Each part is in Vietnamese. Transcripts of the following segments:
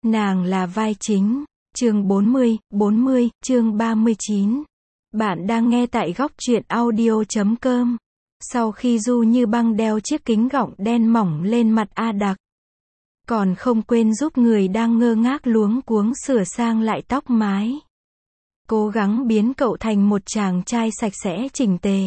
Nàng là vai chính. Chương 40, chương 39. Bạn đang nghe tại góc truyện audio.com. Sau khi Du Như Băng đeo chiếc kính gọng đen mỏng lên mặt A Đặc, còn không quên giúp người đang ngơ ngác luống cuống sửa sang lại tóc mái, cố gắng biến cậu thành một chàng trai sạch sẽ chỉnh tề,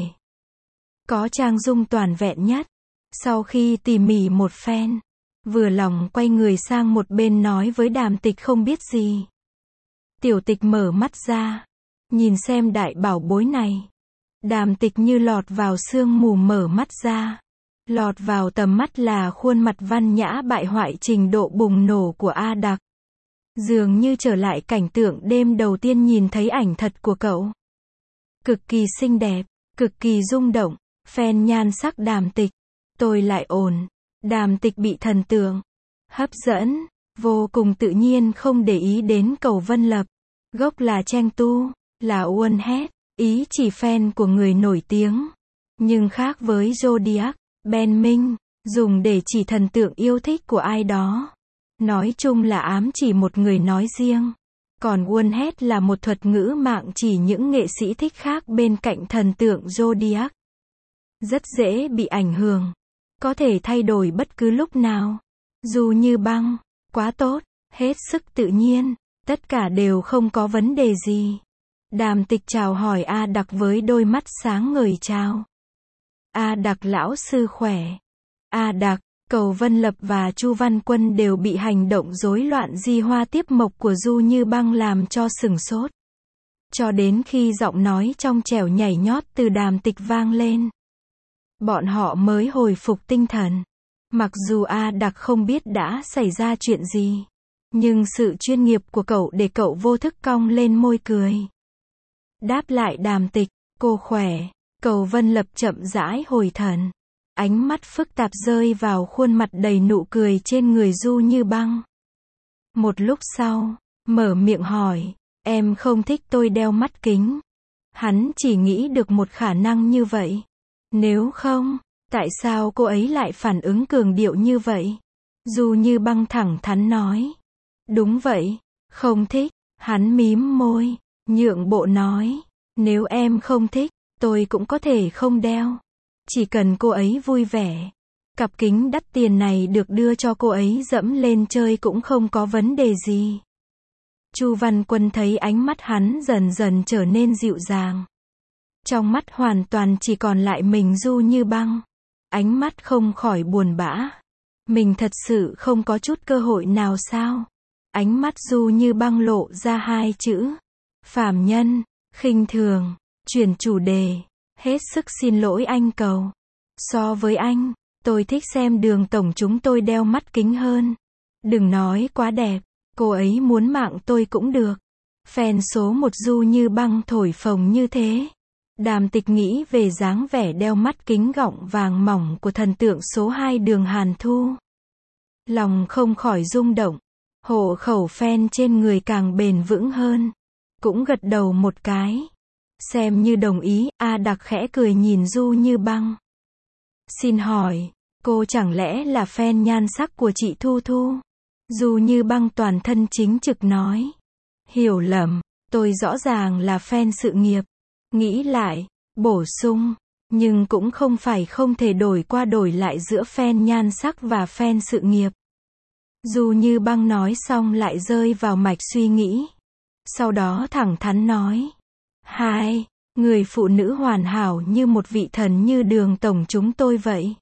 có trang dung toàn vẹn nhất. Sau khi tỉ mỉ một phen, vừa lòng quay người sang một bên nói với Đàm Tịch không biết gì. Tiểu Tịch mở mắt ra, nhìn xem đại bảo bối này. Đàm Tịch như lọt vào sương mù mở mắt ra. Lọt vào tầm mắt là khuôn mặt văn nhã bại hoại trình độ bùng nổ của A Đặc. Dường như trở lại cảnh tượng đêm đầu tiên nhìn thấy ảnh thật của cậu. Cực kỳ xinh đẹp, cực kỳ rung động, phen nhan sắc Đàm Tịch. Tôi lại ổn. Đàm Tịch bị thần tượng hấp dẫn, vô cùng tự nhiên không để ý đến Cầu Vân Lập. Gốc là Cheng Tu, là Wonhead, ý chỉ fan của người nổi tiếng. Nhưng khác với Zodiac, Ben Minh, dùng để chỉ thần tượng yêu thích của ai đó. Nói chung là ám chỉ một người nói riêng. Còn Wonhead là một thuật ngữ mạng chỉ những nghệ sĩ thích khác bên cạnh thần tượng Zodiac. Rất dễ bị ảnh hưởng. Có thể thay đổi bất cứ lúc nào. Du Như Băng, quá tốt, hết sức tự nhiên, tất cả đều không có vấn đề gì. Đàm Tịch chào hỏi A Đặc với đôi mắt sáng ngời chào. A Đặc lão sư khỏe. A Đặc, Cầu Vân Lập và Chu Văn Quân đều bị hành động rối loạn di hoa tiếp mộc của Du Như Băng làm cho sửng sốt. Cho đến khi giọng nói trong trẻo nhảy nhót từ Đàm Tịch vang lên, bọn họ mới hồi phục tinh thần. Mặc dù A Đặc không biết đã xảy ra chuyện gì, nhưng sự chuyên nghiệp của cậu để cậu vô thức cong lên môi cười. Đáp lại Đàm Tịch, cô khỏe. Cầu Vân Lập chậm rãi hồi thần. Ánh mắt phức tạp rơi vào khuôn mặt đầy nụ cười trên người Du Như Băng. Một lúc sau, mở miệng hỏi, em không thích tôi đeo mắt kính. Hắn chỉ nghĩ được một khả năng như vậy. Nếu không, tại sao cô ấy lại phản ứng cường điệu như vậy? Du Như Băng thẳng thắn nói. Đúng vậy, không thích. Hắn mím môi, nhượng bộ nói. Nếu em không thích, tôi cũng có thể không đeo. Chỉ cần cô ấy vui vẻ. Cặp kính đắt tiền này được đưa cho cô ấy dẫm lên chơi cũng không có vấn đề gì. Chu Văn Quân thấy ánh mắt hắn dần dần trở nên dịu dàng. Trong mắt hoàn toàn chỉ còn lại mình Du Như Băng. Ánh mắt không khỏi buồn bã. Mình thật sự không có chút cơ hội nào sao? Ánh mắt Du Như Băng lộ ra hai chữ. Phàm nhân, khinh thường, chuyển chủ đề. Hết sức xin lỗi anh Cầu. So với anh, tôi thích xem Đường tổng chúng tôi đeo mắt kính hơn. Đừng nói quá đẹp, cô ấy muốn mạng tôi cũng được. Fan số 1 Du Như Băng thổi phồng như thế. Đàm Tịch nghĩ về dáng vẻ đeo mắt kính gọng vàng mỏng của thần tượng số 2 Đường Hàn Thu. Lòng không khỏi rung động. Hộ khẩu fan trên người càng bền vững hơn. Cũng gật đầu một cái. Xem như đồng ý. A Đặc khẽ cười nhìn Du Như Băng. Xin hỏi, cô chẳng lẽ là fan nhan sắc của chị Thu Thu? Du Như Băng toàn thân chính trực nói. Hiểu lầm, tôi rõ ràng là fan sự nghiệp. Nghĩ lại, bổ sung, nhưng cũng không phải không thể đổi qua đổi lại giữa fan nhan sắc và fan sự nghiệp. Du Như Băng nói xong lại rơi vào mạch suy nghĩ. Sau đó thẳng thắn nói. Hai, người phụ nữ hoàn hảo như một vị thần như Đường tổng chúng tôi vậy.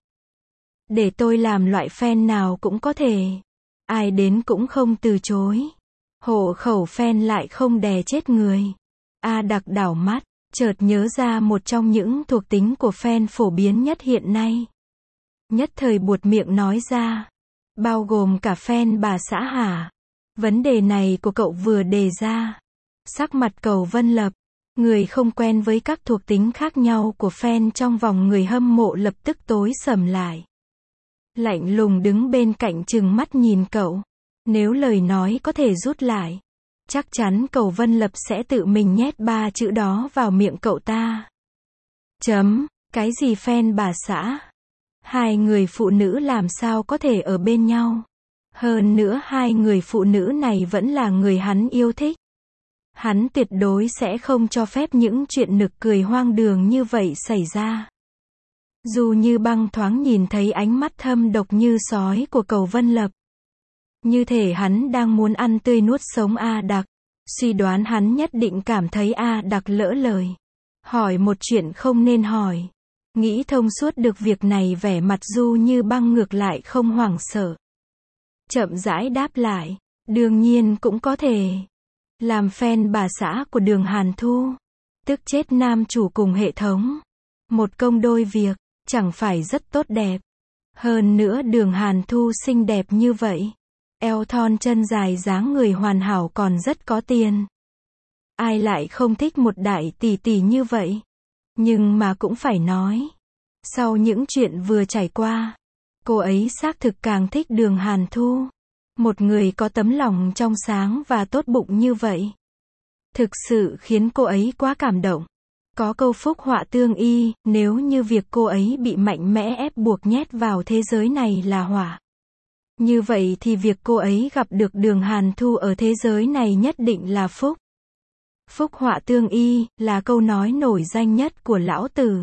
Để tôi làm loại fan nào cũng có thể. Ai đến cũng không từ chối. Hộ khẩu fan lại không đè chết người. A Đặc đảo mắt, chợt nhớ ra một trong những thuộc tính của fan phổ biến nhất hiện nay. Nhất thời buột miệng nói ra. Bao gồm cả fan bà xã hả? Vấn đề này của cậu vừa đề ra. Sắc mặt Cầu Vân Lập, người không quen với các thuộc tính khác nhau của fan trong vòng người hâm mộ lập tức tối sầm lại. Lạnh lùng đứng bên cạnh trừng mắt nhìn cậu. Nếu lời nói có thể rút lại, chắc chắn Cầu Vân Lập sẽ tự mình nhét 3 chữ đó vào miệng cậu ta. Cái gì fan bà xã? Hai người phụ nữ làm sao có thể ở bên nhau? Hơn nữa hai người phụ nữ này vẫn là người hắn yêu thích. Hắn tuyệt đối sẽ không cho phép những chuyện nực cười hoang đường như vậy xảy ra. Du Như Băng thoáng nhìn thấy ánh mắt thâm độc như sói của Cầu Vân Lập. Như thể hắn đang muốn ăn tươi nuốt sống A Đặc. Suy đoán hắn nhất định cảm thấy A Đặc lỡ lời. Hỏi một chuyện không nên hỏi. Nghĩ thông suốt được việc này, vẻ mặt Du Như Băng ngược lại không hoảng sợ. Chậm rãi đáp lại. Đương nhiên cũng có thể. Làm fan bà xã của Đường Hàn Thu. Tức chết nam chủ cùng hệ thống. Một công đôi việc, chẳng phải rất tốt đẹp. Hơn nữa Đường Hàn Thu xinh đẹp như vậy. Eo thon chân dài dáng người hoàn hảo còn rất có tiền. Ai lại không thích một đại tỷ tỷ như vậy? Nhưng mà cũng phải nói. Sau những chuyện vừa trải qua, cô ấy xác thực càng thích Đường Hàn Thu. Một người có tấm lòng trong sáng và tốt bụng như vậy. Thực sự khiến cô ấy quá cảm động. Có câu phúc họa tương y, nếu như việc cô ấy bị mạnh mẽ ép buộc nhét vào thế giới này là họa. Như vậy thì việc cô ấy gặp được Đường Hàn Thu ở thế giới này nhất định là phúc. Phúc họa tương y, là câu nói nổi danh nhất của Lão Tử.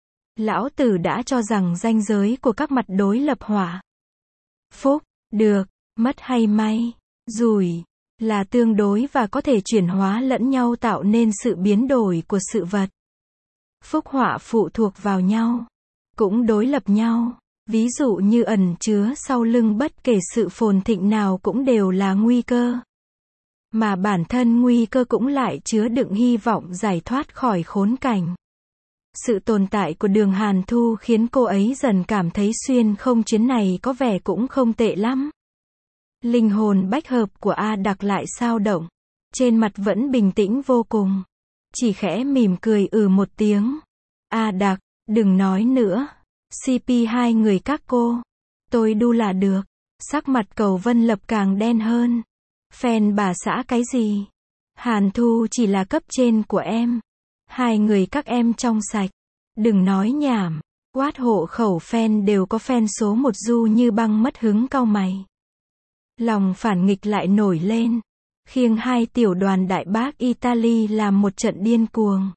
Lão Tử đã cho rằng ranh giới của các mặt đối lập họa. Phúc, được, mất hay may, rủi, là tương đối và có thể chuyển hóa lẫn nhau tạo nên sự biến đổi của sự vật. Phúc họa phụ thuộc vào nhau, cũng đối lập nhau. Ví dụ như ẩn chứa sau lưng bất kể sự phồn thịnh nào cũng đều là nguy cơ. Mà bản thân nguy cơ cũng lại chứa đựng hy vọng giải thoát khỏi khốn cảnh. Sự tồn tại của Đường Hàn Thu khiến cô ấy dần cảm thấy xuyên không chuyến này có vẻ cũng không tệ lắm. Linh hồn bách hợp của A Đặc lại xao động. Trên mặt vẫn bình tĩnh vô cùng. Chỉ khẽ mỉm cười một tiếng. A Đặc, đừng nói nữa. CP hai người các cô. Tôi đu là được. Sắc mặt Cầu Vân Lập càng đen hơn. Fan bà xã cái gì? Hàn Thu chỉ là cấp trên của em. Hai người các em trong sạch. Đừng nói nhảm. Quát hộ khẩu fan đều có fan số 1. Du Như Băng mất hứng cau mày. Lòng phản nghịch lại nổi lên. Khiêng hai tiểu đoàn đại bác Italy làm một trận điên cuồng.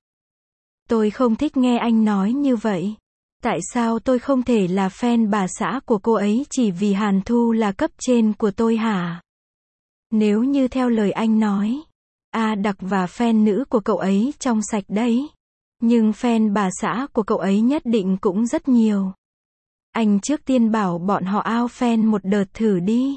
Tôi không thích nghe anh nói như vậy. Tại sao tôi không thể là fan bà xã của cô ấy chỉ vì Hàn Thu là cấp trên của tôi hả? Nếu như theo lời anh nói, A Đặc và fan nữ của cậu ấy trong sạch đấy. Nhưng fan bà xã của cậu ấy nhất định cũng rất nhiều. Anh trước tiên bảo bọn họ ao fan một đợt thử đi.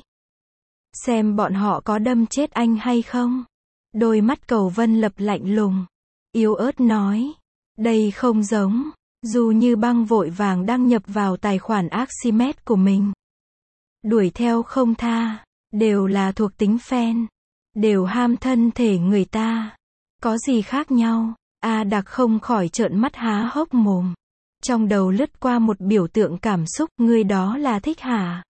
Xem bọn họ có đâm chết anh hay không? Đôi mắt Cầu Vân Lập lạnh lùng. Yếu ớt nói. Đây không giống. Du Như Băng vội vàng đăng nhập vào tài khoản Archimedes của mình. Đuổi theo không tha. Đều là thuộc tính fan. Đều ham thân thể người ta. Có gì khác nhau? A Đặc không khỏi trợn mắt há hốc mồm. Trong đầu lướt qua một biểu tượng cảm xúc. Ngươi đó là thích hả?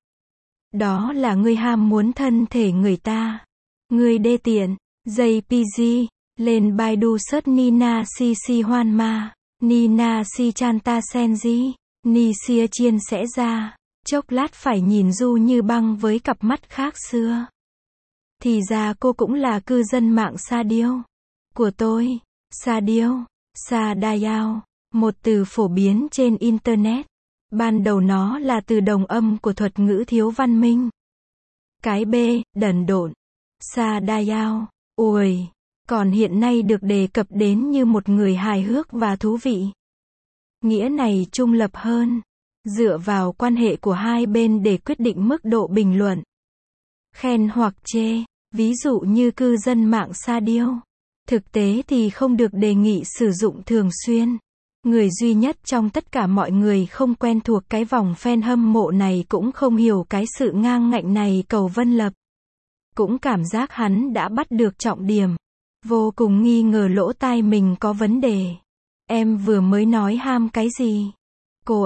Đó là ngươi ham muốn thân thể người ta. Ngươi đê tiện. JPG. Lên Baidu search Nina Si Hoan Ma. Nina Si Chanta Senji. Ni Sia Chiên sẽ ra. Chốc lát phải nhìn Du Như Băng với cặp mắt khác xưa. Thì ra cô cũng là cư dân mạng Sa Điêu. Của tôi. Sa Điêu. Sa Dayao. Một từ phổ biến trên Internet. Ban đầu nó là từ đồng âm của thuật ngữ thiếu văn minh. Cái B, đần độn. Sa Dayao. Ôi. Còn hiện nay được đề cập đến như một người hài hước và thú vị. Nghĩa này trung lập hơn. Dựa vào quan hệ của hai bên để quyết định mức độ bình luận. Khen hoặc chê. Ví dụ như cư dân mạng Sa Điêu. Thực tế thì không được đề nghị sử dụng thường xuyên. Người duy nhất trong tất cả mọi người không quen thuộc cái vòng fan hâm mộ này cũng không hiểu cái sự ngang ngạnh này. Cầu Vân Lập cũng cảm giác hắn đã bắt được trọng điểm. Vô cùng nghi ngờ lỗ tai mình có vấn đề. Em vừa mới nói ham cái gì? Cô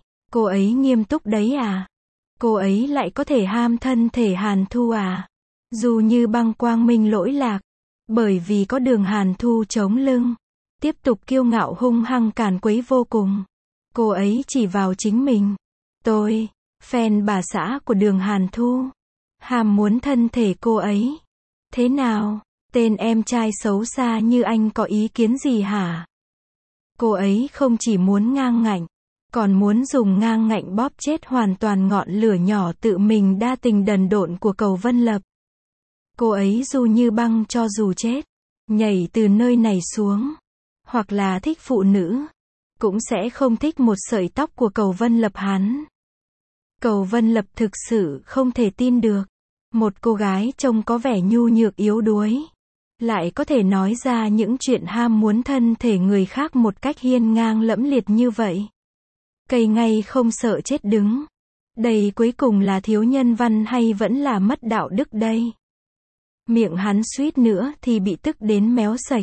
ấy nghiêm túc đấy à? Cô ấy lại có thể ham thân thể Hàn Thu à? Du Như Băng quang minh lỗi lạc. Bởi vì có Đường Hàn Thu chống lưng. Tiếp tục kiêu ngạo hung hăng càn quấy vô cùng. Cô ấy chỉ vào chính mình. Tôi, fan bà xã của Đường Hàn Thu. Ham muốn thân thể cô ấy. Thế nào? Tên em trai xấu xa như anh có ý kiến gì hả? Cô ấy không chỉ muốn ngang ngạnh, còn muốn dùng ngang ngạnh bóp chết hoàn toàn ngọn lửa nhỏ tự mình đa tình đần độn của Cầu Vân Lập. Cô ấy dù như băng cho dù chết, nhảy từ nơi này xuống, hoặc là thích phụ nữ, cũng sẽ không thích một sợi tóc của Cầu Vân Lập hắn. Cầu Vân Lập thực sự không thể tin được. Một cô gái trông có vẻ nhu nhược yếu đuối, lại có thể nói ra những chuyện ham muốn thân thể người khác một cách hiên ngang lẫm liệt như vậy. Cây ngay không sợ chết đứng. Đây cuối cùng là thiếu nhân văn hay vẫn là mất đạo đức đây? Miệng hắn suýt nữa thì bị tức đến méo sạch.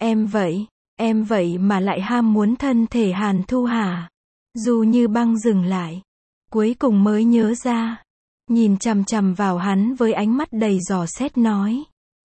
Em vậy mà lại ham muốn thân thể Hàn Thu hả? Dù như băng dừng lại, cuối cùng mới nhớ ra, nhìn chằm chằm vào hắn với ánh mắt đầy dò xét nói.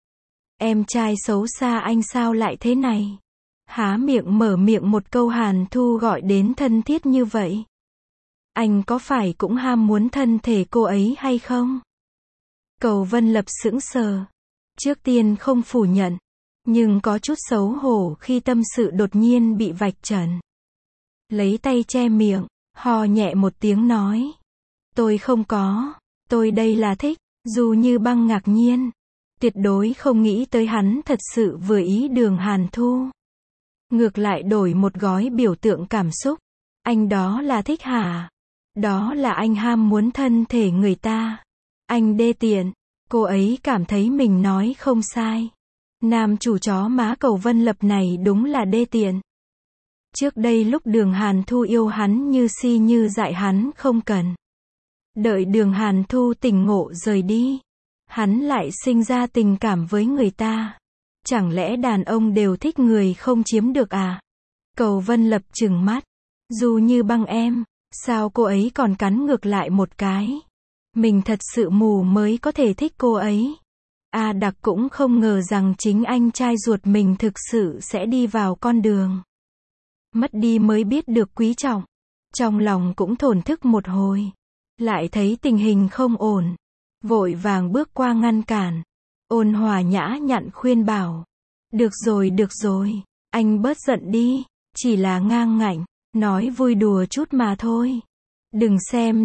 Em trai xấu xa anh sao lại thế này? Há miệng mở miệng một câu Hàn Thu gọi đến thân thiết như vậy. Anh có phải cũng ham muốn thân thể cô ấy hay không? Cầu Vân Lập sững sờ. Trước tiên không phủ nhận, nhưng có chút xấu hổ khi tâm sự đột nhiên bị vạch trần. Lấy tay che miệng, ho nhẹ một tiếng nói. Tôi không có, tôi đây là thích. Dù như băng ngạc nhiên, tuyệt đối không nghĩ tới hắn thật sự vừa ý Đường Hàn Thu. Ngược lại đổi một gói biểu tượng cảm xúc. Anh đó là thích hả? Đó là anh ham muốn thân thể người ta. Anh đê tiện. Cô ấy cảm thấy mình nói không sai. Nam chủ chó má Cầu Vân Lập này đúng là đê tiện. Trước đây lúc Đường Hàn Thu yêu hắn như si như dại hắn không cần. Đợi Đường Hàn Thu tỉnh ngộ rời đi, hắn lại sinh ra tình cảm với người ta. Chẳng lẽ đàn ông đều thích người không chiếm được à? Cầu Vân Lập trừng mắt. Dù như băng em, sao cô ấy còn cắn ngược lại một cái? Mình thật sự mù mới có thể thích cô ấy. A Đặc cũng không ngờ rằng chính anh trai ruột mình thực sự sẽ đi vào con đường. Mất đi mới biết được quý trọng. Trong lòng cũng thổn thức một hồi. Lại thấy tình hình không ổn. Vội vàng bước qua ngăn cản. Ôn hòa nhã nhặn khuyên bảo. Được rồi, anh bớt giận đi. Chỉ là ngang ngạnh, nói vui đùa chút mà thôi. Đừng xem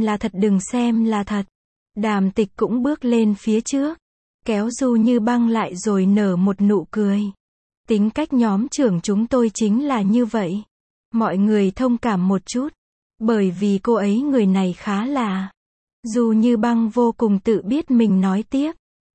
là thật. Đàm Tịch cũng bước lên phía trước, kéo Du Như Băng lại rồi nở một nụ cười. Tính cách nhóm trưởng chúng tôi chính là như vậy. Mọi người thông cảm một chút, bởi vì cô ấy người này khá là. Du Như Băng vô cùng tự biết mình nói tiếp.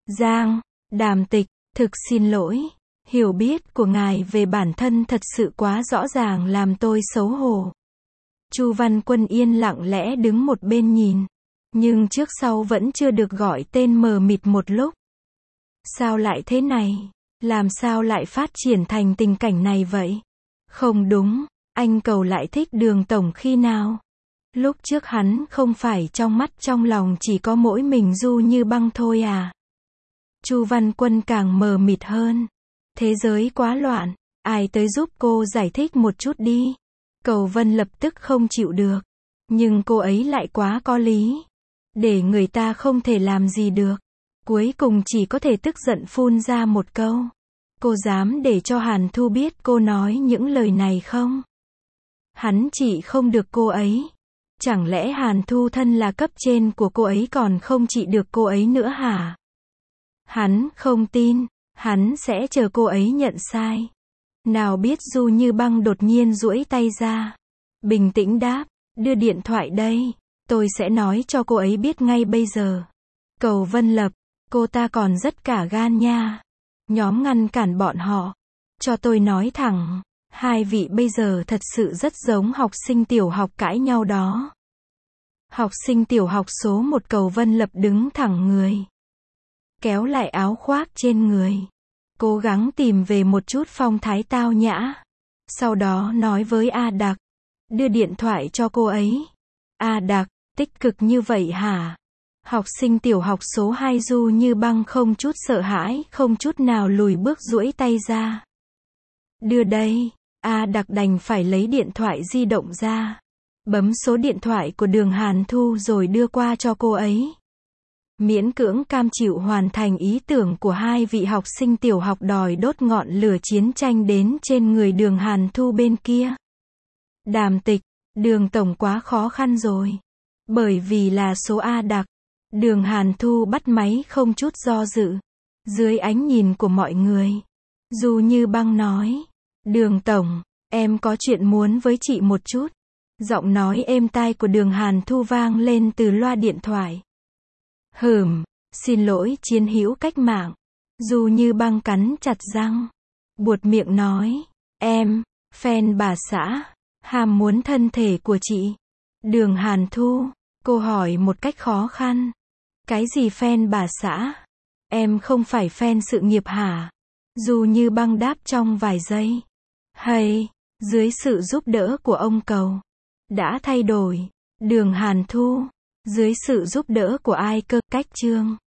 Đàm Tịch, thực xin lỗi. Hiểu biết của ngài về bản thân thật sự quá rõ ràng làm tôi xấu hổ. Chu Văn Quân yên lặng lẽ đứng một bên nhìn. Nhưng trước sau vẫn chưa được gọi tên mờ mịt một lúc. Sao lại thế này? Làm sao lại phát triển thành tình cảnh này vậy? Không đúng, anh Cầu lại thích Đường tổng khi nào? Lúc trước hắn không phải trong mắt trong lòng chỉ có mỗi mình Du Như Băng thôi à? Chu Văn Quân càng mờ mịt hơn. Thế giới quá loạn, ai tới giúp cô giải thích một chút đi. Cầu Vân lập tức không chịu được. Nhưng cô ấy lại quá có lý. Để người ta không thể làm gì được. Cuối cùng chỉ có thể tức giận phun ra một câu. Cô dám để cho Hàn Thu biết cô nói những lời này không? Hắn chỉ không được cô ấy. Chẳng lẽ Hàn Thu thân là cấp trên của cô ấy còn không trị được cô ấy nữa hả? Hắn không tin, hắn sẽ chờ cô ấy nhận sai. Nào biết Du Như Băng đột nhiên duỗi tay ra. Bình tĩnh đáp, đưa điện thoại đây. Tôi sẽ nói cho cô ấy biết ngay bây giờ. Cầu Vân Lập, cô ta còn rất cả gan nha. Nhóm ngăn cản bọn họ. Cho tôi nói thẳng, hai vị bây giờ thật sự rất giống học sinh tiểu học cãi nhau đó. Học sinh tiểu học số 1 Cầu Vân Lập đứng thẳng người. Kéo lại áo khoác trên người. Cố gắng tìm về một chút phong thái tao nhã. Sau đó nói với A Đặc. Đưa điện thoại cho cô ấy. A Đặc, tích cực như vậy hả? Học sinh tiểu học số 2 Du Như Băng không chút sợ hãi, không chút nào lùi bước duỗi tay ra. Đưa đây. A Đặc đành phải lấy điện thoại di động ra. Bấm số điện thoại của Đường Hàn Thu rồi đưa qua cho cô ấy. miễn cưỡng cam chịu hoàn thành ý tưởng của hai vị học sinh tiểu học đòi đốt ngọn lửa chiến tranh đến trên người Đường Hàn Thu bên kia. Đàm Tịch, Đường tổng quá khó khăn rồi. Bởi vì là số A đặc. Đường Hàn Thu bắt máy không chút do dự. Dưới ánh nhìn của mọi người, Du Như Băng nói, Đường tổng, em có chuyện muốn với chị một chút. Giọng nói êm tai của Đường Hàn Thu vang lên từ loa điện thoại. Xin lỗi chiến hữu cách mạng. Du Như Băng cắn chặt răng, buột miệng nói, em, fan bà xã, ham muốn thân thể của chị. Đường Hàn Thu, cô hỏi một cách khó khăn. Cái gì fan bà xã? Em không phải fan sự nghiệp hả? Du Như Băng đáp trong vài giây. Hay, dưới sự giúp đỡ của ông Cầu, đã thay đổi. Đường Hàn Thu, dưới sự giúp đỡ của ai cơ? Cách chương